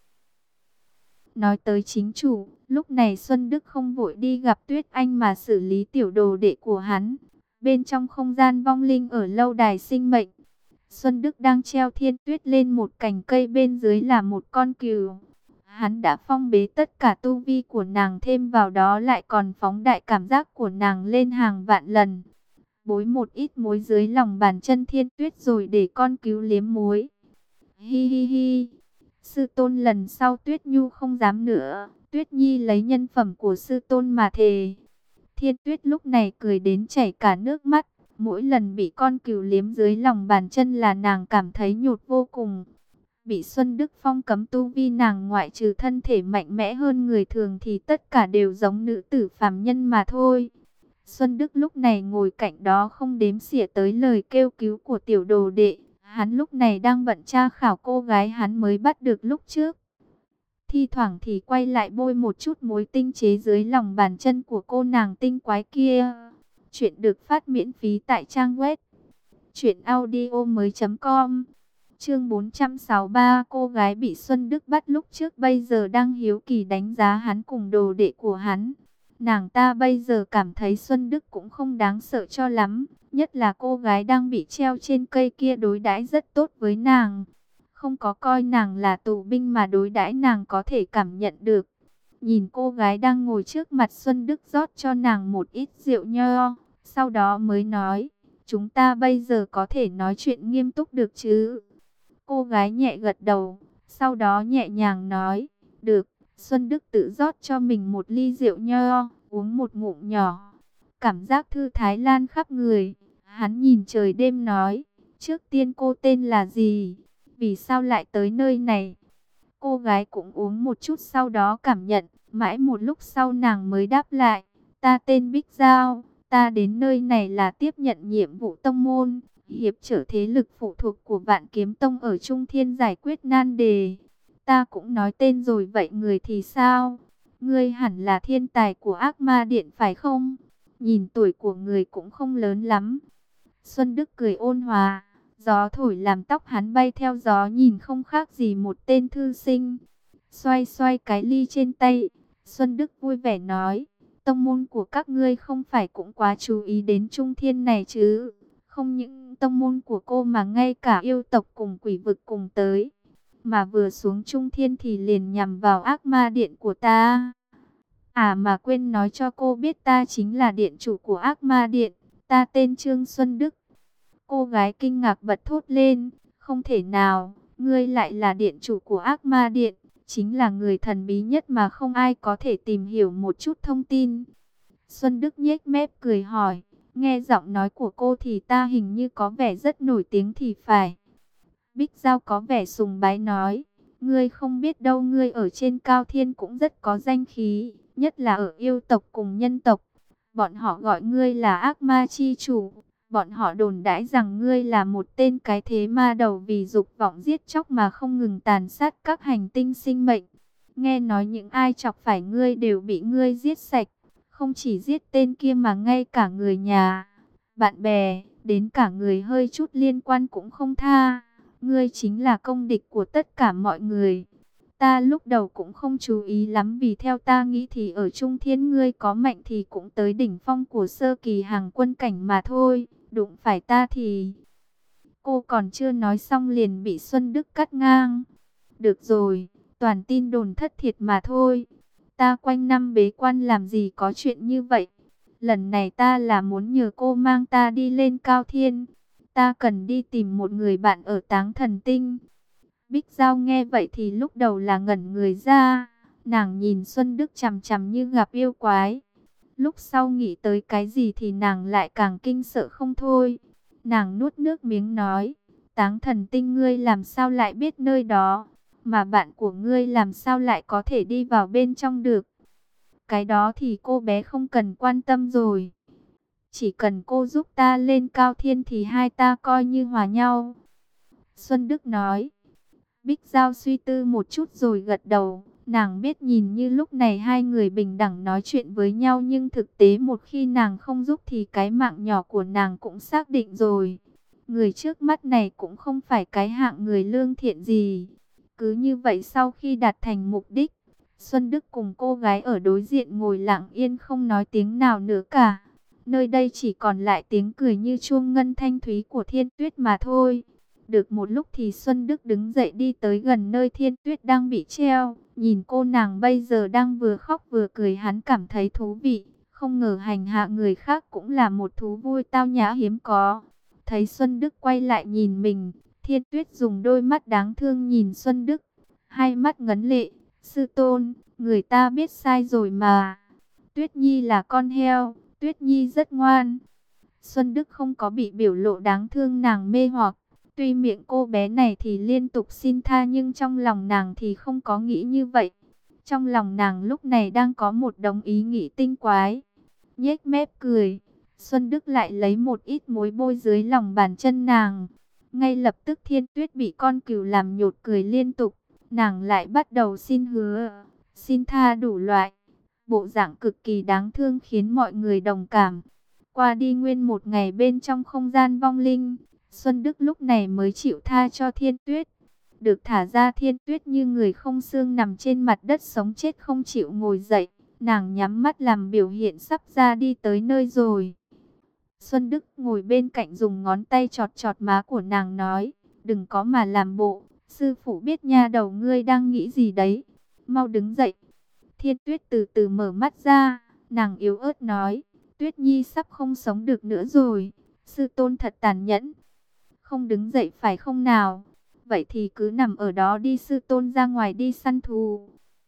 Nói tới chính chủ, lúc này Xuân Đức không vội đi gặp Tuyết Anh mà xử lý tiểu đồ đệ của hắn. Bên trong không gian vong linh ở lâu đài sinh mệnh, Xuân Đức đang treo Thiên Tuyết lên một cành cây, bên dưới là một con cừu. Hắn đã phong bế tất cả tu vi của nàng, thêm vào đó lại còn phóng đại cảm giác của nàng lên hàng vạn lần. Bối một ít muối dưới lòng bàn chân Thiên Tuyết rồi để con cừu liếm muối. Hi hi hi. Sư tôn lần sau Tuyết Nhu không dám nữa. Tuyết Nhi lấy nhân phẩm của sư tôn mà thề. Thiên Tuyết lúc này cười đến chảy cả nước mắt. Mỗi lần bị con cừu liếm dưới lòng bàn chân là nàng cảm thấy nhụt vô cùng. Bị Xuân Đức phong cấm tu vi, nàng ngoại trừ thân thể mạnh mẽ hơn người thường thì tất cả đều giống nữ tử phàm nhân mà thôi. Xuân Đức lúc này ngồi cạnh đó không đếm xỉa tới lời kêu cứu của tiểu đồ đệ. Hắn lúc này đang bận tra khảo cô gái hắn mới bắt được lúc trước. Thi thoảng thì quay lại bôi một chút muối tinh chế dưới lòng bàn chân của cô nàng tinh quái kia. Chuyện được phát miễn phí tại trang web truyện audio mới chấm com. Chương bốn trăm sáu mươi ba, cô gái bị Xuân Đức bắt lúc trước bây giờ đang hiếu kỳ đánh giá hắn cùng đồ đệ của hắn. Nàng ta bây giờ cảm thấy Xuân Đức cũng không đáng sợ cho lắm, nhất là cô gái đang bị treo trên cây kia đối đãi rất tốt với nàng. Không có coi nàng là tù binh mà đối đãi nàng có thể cảm nhận được. nhìn cô gái đang ngồi trước mặt, Xuân Đức rót cho nàng một ít rượu nho, sau đó mới nói, chúng ta bây giờ có thể nói chuyện nghiêm túc được chứ? Cô gái nhẹ gật đầu, sau đó nhẹ nhàng nói, được. Xuân Đức tự rót cho mình một ly rượu nho, uống một ngụm nhỏ. Cảm giác thư thái lan khắp người. Hắn nhìn trời đêm nói, trước tiên cô tên là gì? Vì sao lại tới nơi này? Cô gái cũng uống một chút, sau đó cảm nhận. Mãi một lúc sau nàng mới đáp lại, ta tên Bích Giao. Ta đến nơi này là tiếp nhận nhiệm vụ tông môn, hiệp trở thế lực phụ thuộc của Vạn Kiếm Tông ở Trung Thiên, giải quyết nan đề. Ta cũng nói tên rồi, vậy người thì sao? Ngươi hẳn là thiên tài của Ác Ma Điện phải không? Nhìn tuổi của người cũng không lớn lắm. Xuân Đức cười ôn hòa, gió thổi làm tóc hắn bay theo gió, nhìn không khác gì một tên thư sinh. Xoay xoay cái ly trên tay, Xuân Đức vui vẻ nói, tông môn của các ngươi không phải cũng quá chú ý đến Trung Thiên này chứ? Không những tông môn của cô mà ngay cả yêu tộc cùng quỷ vực cùng tới. Mà vừa xuống Trung Thiên thì liền nhằm vào Ác Ma Điện của ta. À mà quên nói cho cô biết, ta chính là điện chủ của Ác Ma Điện. Ta tên Trương Xuân Đức. Cô gái kinh ngạc bật thốt lên, không thể nào, ngươi lại là điện chủ của Ác Ma Điện, chính là người thần bí nhất mà không ai có thể tìm hiểu một chút thông tin. Xuân Đức nhếch mép cười hỏi, nghe giọng nói của cô thì ta hình như có vẻ rất nổi tiếng thì phải. Bích Giao có vẻ sùng bái nói, ngươi không biết đâu, ngươi ở trên Cao Thiên cũng rất có danh khí, nhất là ở yêu tộc cùng nhân tộc. Bọn họ gọi ngươi là ác ma chi chủ, bọn họ đồn đãi rằng ngươi là một tên cái thế ma đầu vì dục vọng giết chóc mà không ngừng tàn sát các hành tinh sinh mệnh. Nghe nói những ai chọc phải ngươi đều bị ngươi giết sạch, không chỉ giết tên kia mà ngay cả người nhà, bạn bè, đến cả người hơi chút liên quan cũng không tha. Ngươi chính là công địch của tất cả mọi người. Ta lúc đầu cũng không chú ý lắm, vì theo ta nghĩ thì ở Trung Thiên ngươi có mạnh thì cũng tới đỉnh phong của sơ kỳ hàng quân cảnh mà thôi. Đụng phải ta thì... Cô còn chưa nói xong liền bị Xuân Đức cắt ngang. Được rồi, toàn tin đồn thất thiệt mà thôi. Ta quanh năm bế quan làm gì có chuyện như vậy. Lần này ta là muốn nhờ cô mang ta đi lên Cao Thiên. Ta cần đi tìm một người bạn ở Táng Thần Tinh. Bích Giao nghe vậy thì lúc đầu là ngẩn người ra. Nàng nhìn Xuân Đức chằm chằm như gặp yêu quái. Lúc sau nghĩ tới cái gì thì nàng lại càng kinh sợ không thôi. Nàng nuốt nước miếng nói, Táng Thần Tinh ngươi làm sao lại biết nơi đó? Mà bạn của ngươi làm sao lại có thể đi vào bên trong được? Cái đó thì cô bé không cần quan tâm rồi. Chỉ cần cô giúp ta lên Cao Thiên thì hai ta coi như hòa nhau. Xuân Đức nói. Bích Giao suy tư một chút rồi gật đầu. Nàng biết nhìn như lúc này hai người bình đẳng nói chuyện với nhau, nhưng thực tế một khi nàng không giúp thì cái mạng nhỏ của nàng cũng xác định rồi. Người trước mắt này cũng không phải cái hạng người lương thiện gì. Cứ như vậy sau khi đạt thành mục đích, Xuân Đức cùng cô gái ở đối diện ngồi lặng yên không nói tiếng nào nữa cả. Nơi đây chỉ còn lại tiếng cười như chuông ngân thanh thúy của Thiên Tuyết mà thôi. Được một lúc thì Xuân Đức đứng dậy đi tới gần nơi Thiên Tuyết đang bị treo. Nhìn cô nàng bây giờ đang vừa khóc vừa cười, hắn cảm thấy thú vị. Không ngờ hành hạ người khác cũng là một thú vui tao nhã hiếm có. Thấy Xuân Đức quay lại nhìn mình, Thiên Tuyết dùng đôi mắt đáng thương nhìn Xuân Đức. Hai mắt ngấn lệ, sư tôn, người ta biết sai rồi mà. Tuyết Nhi là con heo, Tuyết Nhi rất ngoan. Xuân Đức không có bị biểu lộ đáng thương nàng mê hoặc. Tuy miệng cô bé này thì liên tục xin tha, nhưng trong lòng nàng thì không có nghĩ như vậy. Trong lòng nàng lúc này đang có một đống ý nghĩ tinh quái. Nhếch mép cười, Xuân Đức lại lấy một ít muối bôi dưới lòng bàn chân nàng. Ngay lập tức Thiên Tuyết bị con cừu làm nhột cười liên tục. Nàng lại bắt đầu xin hứa, xin tha đủ loại. Bộ dạng cực kỳ đáng thương khiến mọi người đồng cảm. Qua đi nguyên một ngày bên trong không gian vong linh, Xuân Đức lúc này mới chịu tha cho Thiên Tuyết. Được thả ra, Thiên Tuyết như người không xương nằm trên mặt đất sống chết không chịu ngồi dậy. Nàng nhắm mắt làm biểu hiện sắp ra đi tới nơi rồi. Xuân Đức ngồi bên cạnh dùng ngón tay chọt chọt má của nàng nói, đừng có mà làm bộ, sư phụ biết nha đầu ngươi đang nghĩ gì đấy, mau đứng dậy. Thiên Tuyết từ từ mở mắt ra, nàng yếu ớt nói, Tuyết Nhi sắp không sống được nữa rồi, sư tôn thật tàn nhẫn. Không đứng dậy phải không nào? Vậy thì cứ nằm ở đó đi, sư tôn ra ngoài đi săn thú.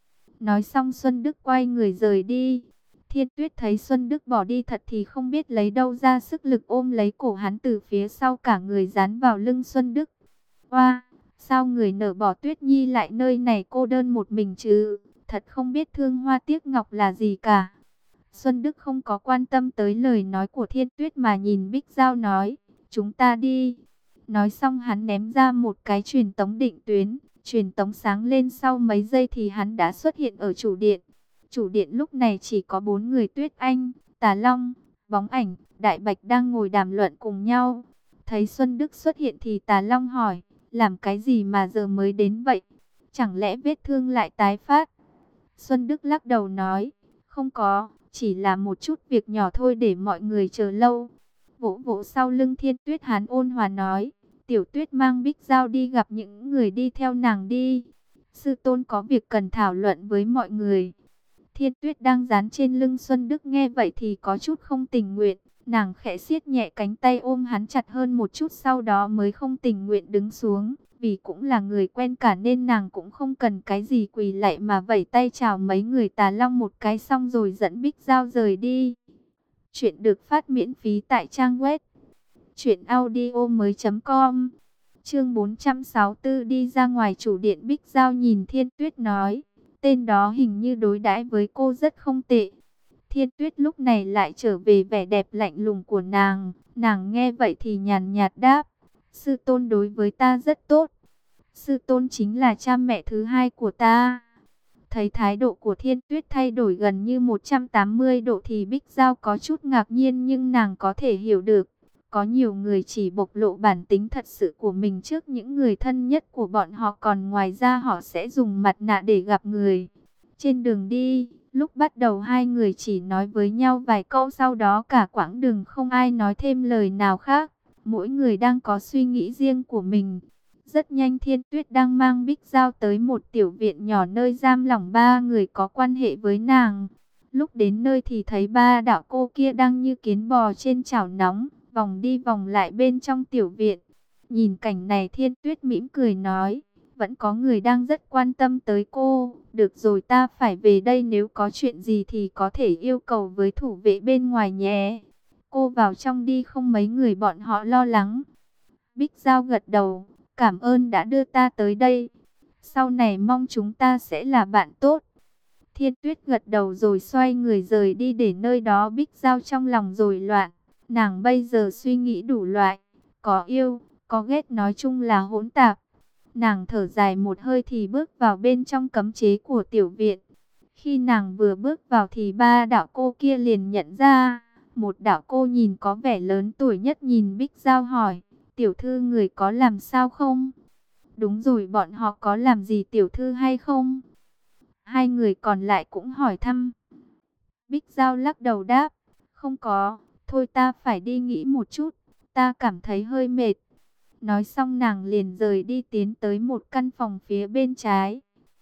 Nói xong Xuân Đức quay người rời đi. Thiên Tuyết thấy Xuân Đức bỏ đi thật thì không biết lấy đâu ra sức lực ôm lấy cổ hắn từ phía sau, cả người dán vào lưng Xuân Đức. Oa, sao người nở bỏ Tuyết Nhi lại nơi này cô đơn một mình chứ? Thật không biết thương hoa tiếc ngọc là gì cả. Xuân Đức không có quan tâm tới lời nói của Thiên Tuyết mà nhìn Bích Giao nói, chúng ta đi. Nói xong hắn ném ra một cái truyền tống định tuyến, truyền tống sáng lên, sau mấy giây thì hắn đã xuất hiện ở chủ điện. Chủ điện lúc này chỉ có bốn người, Tuyết Anh, Tà Long, Bóng Ảnh, Đại Bạch đang ngồi đàm luận cùng nhau. Thấy Xuân Đức xuất hiện thì Tà Long hỏi, làm cái gì mà giờ mới đến vậy? Chẳng lẽ vết thương lại tái phát? Xuân Đức lắc đầu nói, không có, chỉ là một chút việc nhỏ thôi để mọi người chờ lâu. Vỗ vỗ sau lưng Thiên Tuyết, hắn ôn hòa nói, Tiểu Tuyết mang Bích Giao đi gặp những người đi theo nàng đi. Sư tôn có việc cần thảo luận với mọi người. Thiên Tuyết đang dán trên lưng Xuân Đức nghe vậy thì có chút không tình nguyện. Nàng khẽ siết nhẹ cánh tay ôm hắn chặt hơn một chút, sau đó mới không tình nguyện đứng xuống. Vì cũng là người quen cả nên nàng cũng không cần cái gì quỳ lạy mà vẩy tay chào mấy người Tà Long một cái xong rồi dẫn Bích Giao rời đi. Chuyện được phát miễn phí tại trang web truyện audio mới chấm com. Chương bốn trăm sáu mươi tư đi ra ngoài chủ điện. Bích Giao nhìn Thiên Tuyết nói, tên đó hình như đối đãi với cô rất không tệ. Thiên Tuyết lúc này lại trở về vẻ đẹp lạnh lùng của nàng. Nàng nghe vậy thì nhàn nhạt đáp, sư tôn đối với ta rất tốt. Sư tôn chính là cha mẹ thứ hai của ta. Thấy thái độ của Thiên Tuyết thay đổi gần như một trăm tám mươi độ thì Bích Giao có chút ngạc nhiên, nhưng nàng có thể hiểu được. Có nhiều người chỉ bộc lộ bản tính thật sự của mình trước những người thân nhất của bọn họ, còn ngoài ra họ sẽ dùng mặt nạ để gặp người. Trên đường đi, lúc bắt đầu hai người chỉ nói với nhau vài câu, sau đó cả quãng đường không ai nói thêm lời nào khác. Mỗi người đang có suy nghĩ riêng của mình. Rất nhanh Thiên Tuyết đang mang Bích Giao tới một tiểu viện nhỏ nơi giam lỏng ba người có quan hệ với nàng. Lúc đến nơi thì thấy ba đạo cô kia đang như kiến bò trên chảo nóng, vòng đi vòng lại bên trong tiểu viện. Nhìn cảnh này Thiên Tuyết mỉm cười nói, vẫn có người đang rất quan tâm tới cô. Được rồi, ta phải về đây, nếu có chuyện gì thì có thể yêu cầu với thủ vệ bên ngoài nhé. Cô vào trong đi, không mấy người bọn họ lo lắng. Bích Giao gật đầu, cảm ơn đã đưa ta tới đây. Sau này mong chúng ta sẽ là bạn tốt. Thiên Tuyết gật đầu rồi xoay người rời đi, để nơi đó Bích Giao trong lòng rối loạn. Nàng bây giờ suy nghĩ đủ loại, có yêu, có ghét, nói chung là hỗn tạp. Nàng thở dài một hơi thì bước vào bên trong cấm chế của tiểu viện. Khi nàng vừa bước vào thì ba đạo cô kia liền nhận ra. Một đạo cô nhìn có vẻ lớn tuổi nhất nhìn Bích Giao hỏi, tiểu thư người có làm sao không? Đúng rồi, bọn họ có làm gì tiểu thư hay không? Hai người còn lại cũng hỏi thăm. Bích Giao lắc đầu đáp, không có, thôi ta phải đi nghỉ một chút, ta cảm thấy hơi mệt. Nói xong nàng liền rời đi, tiến tới một căn phòng phía bên trái.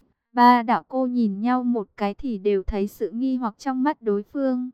Ba đạo cô nhìn nhau một cái thì đều thấy sự nghi hoặc trong mắt đối phương.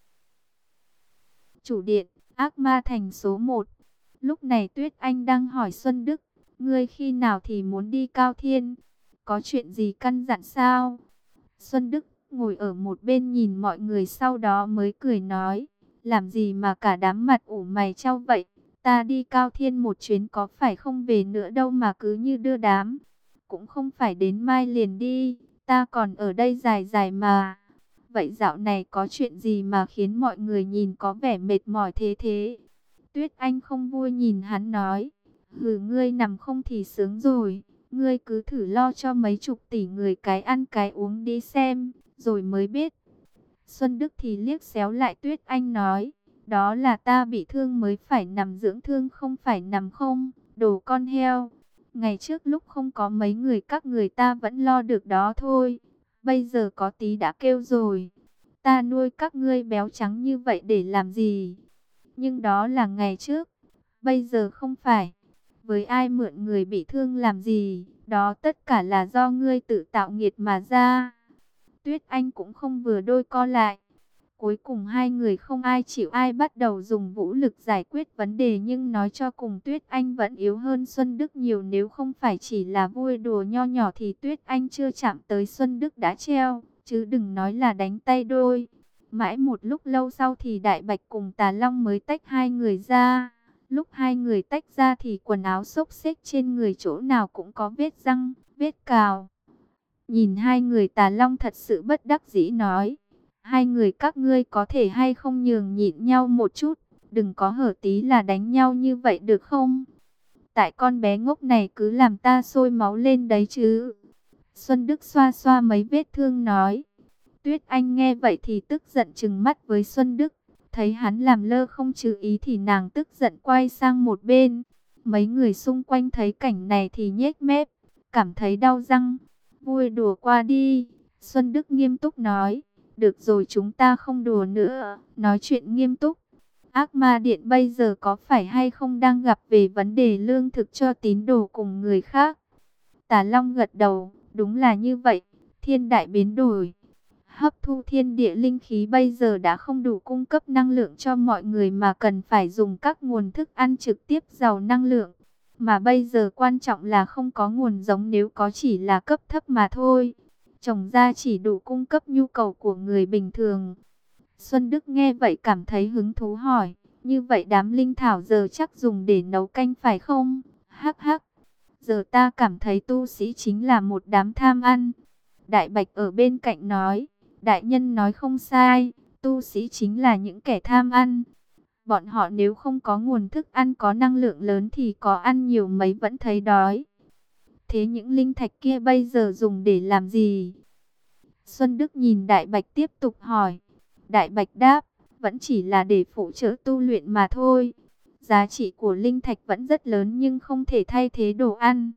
Chủ điện, Ác Ma Thành số một. Lúc này Tuyết Anh đang hỏi Xuân Đức, ngươi khi nào thì muốn đi Cao Thiên? Có chuyện gì căn dặn sao? Xuân Đức ngồi ở một bên nhìn mọi người, sau đó mới cười nói, làm gì mà cả đám mặt ủ mày chau vậy? Ta đi Cao Thiên một chuyến có phải không về nữa đâu mà cứ như đưa đám. Cũng không phải đến mai liền đi, ta còn ở đây dài dài mà. Vậy dạo này có chuyện gì mà khiến mọi người nhìn có vẻ mệt mỏi thế thế? Tuyết Anh không vui nhìn hắn nói, hừ, ngươi nằm không thì sướng rồi. Ngươi cứ thử lo cho mấy chục tỷ người cái ăn cái uống đi xem, rồi mới biết. Xuân Đức thì liếc xéo lại Tuyết Anh nói, đó là ta bị thương mới phải nằm dưỡng thương, không phải nằm không, đồ con heo. Ngày trước lúc không có mấy người các người ta vẫn lo được đó thôi. Bây giờ có tí đã kêu rồi. Ta nuôi các ngươi béo trắng như vậy để làm gì? Nhưng đó là ngày trước, bây giờ không phải. Với ai mượn người bị thương làm gì? Đó tất cả là do ngươi tự tạo nghiệt mà ra. Tuyết Anh cũng không vừa đôi co lại. Cuối cùng hai người không ai chịu ai bắt đầu dùng vũ lực giải quyết vấn đề, nhưng nói cho cùng Tuyết Anh vẫn yếu hơn Xuân Đức nhiều, nếu không phải chỉ là vui đùa nho nhỏ thì Tuyết Anh chưa chạm tới Xuân Đức đã treo, chứ đừng nói là đánh tay đôi. Mãi một lúc lâu sau thì Đại Bạch cùng Tà Long mới tách hai người ra. Lúc hai người tách ra thì quần áo xốc xếch trên người chỗ nào cũng có vết răng, vết cào. Nhìn hai người, Tà Long thật sự bất đắc dĩ nói: hai người các ngươi có thể hay không nhường nhịn nhau một chút, đừng có hở tí là đánh nhau như vậy được không? Tại con bé ngốc này cứ làm ta sôi máu lên đấy chứ. Xuân Đức xoa xoa mấy vết thương nói. Tuyết Anh nghe vậy thì tức giận trừng mắt với Xuân Đức. Thấy hắn làm lơ không chú ý thì nàng tức giận quay sang một bên. Mấy người xung quanh thấy cảnh này thì nhếch mép, cảm thấy đau răng. Vui đùa qua đi, Xuân Đức nghiêm túc nói. Được rồi, chúng ta không đùa nữa, nói chuyện nghiêm túc. Ác Ma Điện bây giờ có phải hay không đang gặp về vấn đề lương thực cho tín đồ cùng người khác? Tà Long gật đầu, đúng là như vậy, thiên đại biến đổi. Hấp thu thiên địa linh khí bây giờ đã không đủ cung cấp năng lượng cho mọi người mà cần phải dùng các nguồn thức ăn trực tiếp giàu năng lượng. Mà bây giờ quan trọng là không có nguồn giống, nếu có chỉ là cấp thấp mà thôi. Trồng ra chỉ đủ cung cấp nhu cầu của người bình thường. Xuân Đức nghe vậy cảm thấy hứng thú hỏi, như vậy đám linh thảo giờ chắc dùng để nấu canh phải không? Hắc hắc, giờ ta cảm thấy tu sĩ chính là một đám tham ăn. Đại Bạch ở bên cạnh nói, đại nhân nói không sai, tu sĩ chính là những kẻ tham ăn. Bọn họ nếu không có nguồn thức ăn có năng lượng lớn thì có ăn nhiều mấy vẫn thấy đói. Thế những linh thạch kia bây giờ dùng để làm gì? Xuân Đức nhìn Đại Bạch tiếp tục hỏi. Đại Bạch đáp, vẫn chỉ là để phụ trợ tu luyện mà thôi. Giá trị của linh thạch vẫn rất lớn nhưng không thể thay thế đồ ăn.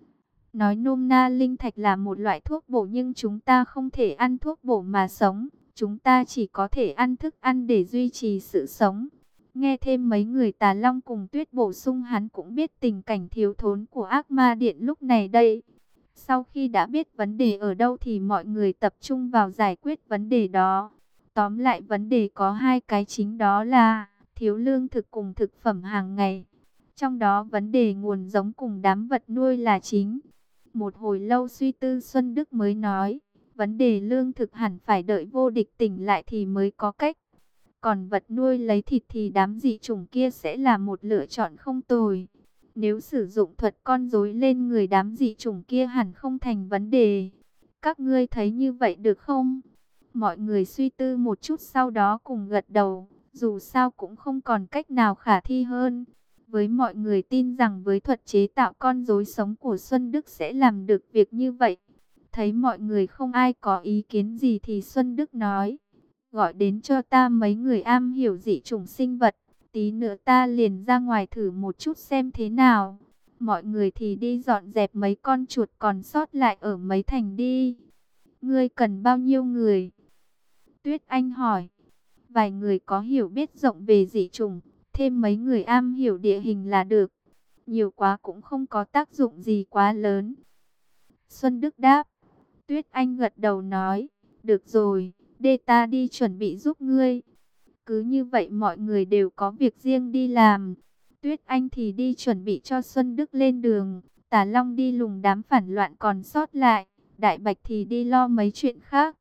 Nói nôm na, linh thạch là một loại thuốc bổ nhưng chúng ta không thể ăn thuốc bổ mà sống. Chúng ta chỉ có thể ăn thức ăn để duy trì sự sống. Nghe thêm mấy người Tà Long cùng Tuyết bổ sung, hắn cũng biết tình cảnh thiếu thốn của Ác Ma Điện lúc này đây. Sau khi đã biết vấn đề ở đâu thì mọi người tập trung vào giải quyết vấn đề đó. Tóm lại vấn đề có hai cái chính, đó là thiếu lương thực cùng thực phẩm hàng ngày. Trong đó vấn đề nguồn giống cùng đám vật nuôi là chính. Một hồi lâu suy tư, Xuân Đức mới nói, vấn đề lương thực hẳn phải đợi vô địch tỉnh lại thì mới có cách. Còn vật nuôi lấy thịt thì đám dị chủng kia sẽ là một lựa chọn không tồi. Nếu sử dụng thuật con rối lên người đám dị chủng kia hẳn không thành vấn đề. Các ngươi thấy như vậy được không? Mọi người suy tư một chút sau đó cùng gật đầu. Dù sao cũng không còn cách nào khả thi hơn. Với mọi người tin rằng với thuật chế tạo con rối sống của Xuân Đức sẽ làm được việc như vậy. Thấy mọi người không ai có ý kiến gì thì Xuân Đức nói, gọi đến cho ta mấy người am hiểu dị chủng sinh vật. Tí nữa ta liền ra ngoài thử một chút xem thế nào. Mọi người thì đi dọn dẹp mấy con chuột còn sót lại ở mấy thành đi. Ngươi cần bao nhiêu người? Tuyết Anh hỏi. Vài người có hiểu biết rộng về dị chủng, thêm mấy người am hiểu địa hình là được. Nhiều quá cũng không có tác dụng gì quá lớn. Xuân Đức đáp. Tuyết Anh gật đầu nói, được rồi, để ta đi chuẩn bị giúp ngươi. Cứ như vậy mọi người đều có việc riêng đi làm. Tuyết Anh thì đi chuẩn bị cho Xuân Đức lên đường. Tà Long đi lùng đám phản loạn còn sót lại. Đại Bạch thì đi lo mấy chuyện khác.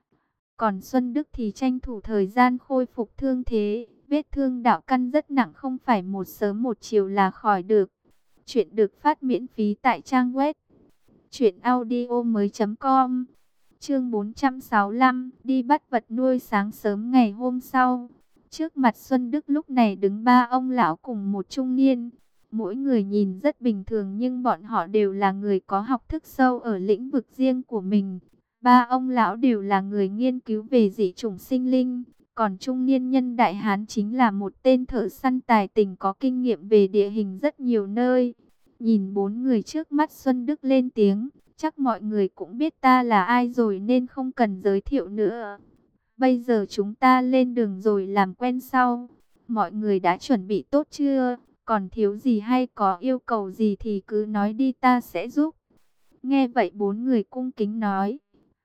Còn Xuân Đức thì tranh thủ thời gian khôi phục thương thế. Vết thương đạo căn rất nặng, không phải một sớm một chiều là khỏi được. Chuyện được phát miễn phí tại trang web truyện audio mới chấm com. Chương bốn trăm sáu mươi lăm, đi bắt vật nuôi. Sáng sớm ngày hôm sau, trước mặt Xuân Đức lúc này đứng ba ông lão cùng một trung niên. Mỗi người nhìn rất bình thường nhưng bọn họ đều là người có học thức sâu ở lĩnh vực riêng của mình. Ba ông lão đều là người nghiên cứu về dị chủng sinh linh. Còn trung niên nhân đại hán chính là một tên thợ săn tài tình có kinh nghiệm về địa hình rất nhiều nơi. Nhìn bốn người trước mắt, Xuân Đức lên tiếng, chắc mọi người cũng biết ta là ai rồi nên không cần giới thiệu nữa. Bây giờ chúng ta lên đường rồi làm quen sau. Mọi người đã chuẩn bị tốt chưa? Còn thiếu gì hay có yêu cầu gì thì cứ nói đi, ta sẽ giúp. Nghe vậy bốn người cung kính nói,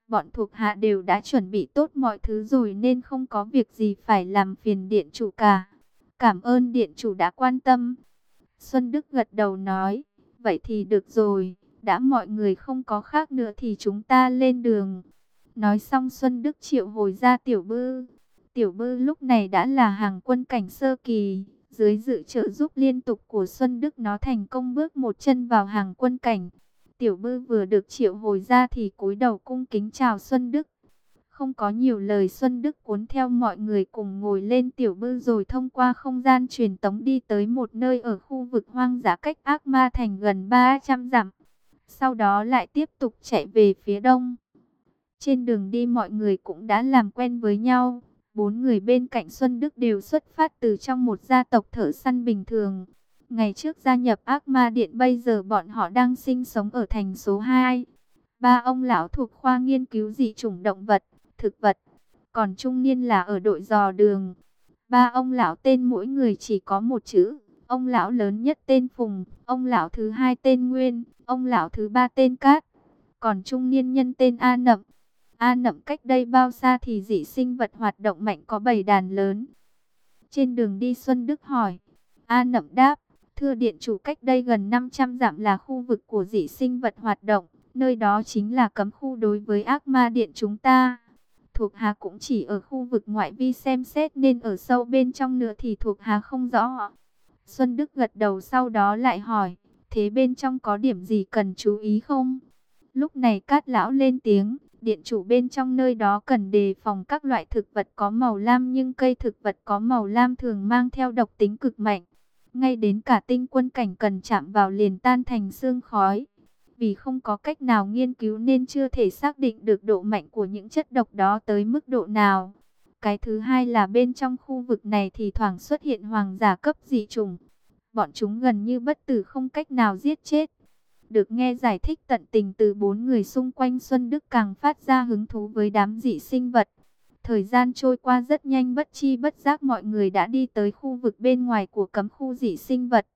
Bọn thuộc hạ đều đã chuẩn bị tốt mọi thứ rồi nên không có việc gì phải làm phiền điện chủ cả. Cảm ơn điện chủ đã quan tâm. Xuân Đức gật đầu nói, vậy thì được rồi, đã mọi người không có khác nữa thì chúng ta lên đường. Nói xong Xuân Đức triệu hồi ra Tiểu Bư. Tiểu Bư lúc này đã là hàng quân cảnh sơ kỳ, dưới sự trợ giúp liên tục của Xuân Đức nó thành công bước một chân vào hàng quân cảnh. Tiểu Bư vừa được triệu hồi ra thì cúi đầu cung kính chào Xuân Đức. Không có nhiều lời, Xuân Đức cuốn theo mọi người cùng ngồi lên Tiểu Bư rồi thông qua không gian truyền tống đi tới một nơi ở khu vực hoang dã cách Ác Ma Thành gần ba trăm dặm. Sau đó lại tiếp tục chạy về phía đông. Trên đường đi mọi người cũng đã làm quen với nhau. Bốn người bên cạnh Xuân Đức đều xuất phát từ trong một gia tộc thợ săn bình thường. Ngày trước gia nhập Ác Ma Điện, bây giờ bọn họ đang sinh sống ở thành số hai. Ba ông lão thuộc khoa nghiên cứu dị chủng động vật, thực vật, còn trung niên là ở đội dò đường. Ba ông lão tên mỗi người chỉ có một chữ. Ông lão lớn nhất tên Phùng, ông lão thứ hai tên Nguyên, ông lão thứ ba tên Cát, còn trung niên nhân tên A Nậm. A Nậm cách đây bao xa thì dị sinh vật hoạt động mạnh có bầy đàn lớn. Trên đường đi Xuân Đức hỏi. A Nậm đáp, thưa điện chủ, cách đây gần năm trăm dặm là khu vực của dị sinh vật hoạt động. Nơi đó chính là cấm khu đối với Ác Ma Điện chúng ta. Thuộc hạ cũng chỉ ở khu vực ngoại vi xem xét nên ở sâu bên trong nữa thì thuộc hạ không rõ. Xuân Đức gật đầu, sau đó lại hỏi, thế bên trong có điểm gì cần chú ý không? Lúc này Cát lão lên tiếng, điện chủ, bên trong nơi đó cần đề phòng các loại thực vật có màu lam, nhưng cây thực vật có màu lam thường mang theo độc tính cực mạnh. Ngay đến cả tinh quân cảnh cần chạm vào liền tan thành sương khói. Vì không có cách nào nghiên cứu nên chưa thể xác định được độ mạnh của những chất độc đó tới mức độ nào. Cái thứ hai là bên trong khu vực này thì thoảng xuất hiện hoàng giả cấp dị chủng. Bọn chúng gần như bất tử, không cách nào giết chết. Được nghe giải thích tận tình từ bốn người xung quanh, Xuân Đức càng phát ra hứng thú với đám dị sinh vật. Thời gian trôi qua rất nhanh, bất chi bất giác mọi người đã đi tới khu vực bên ngoài của cấm khu dị sinh vật.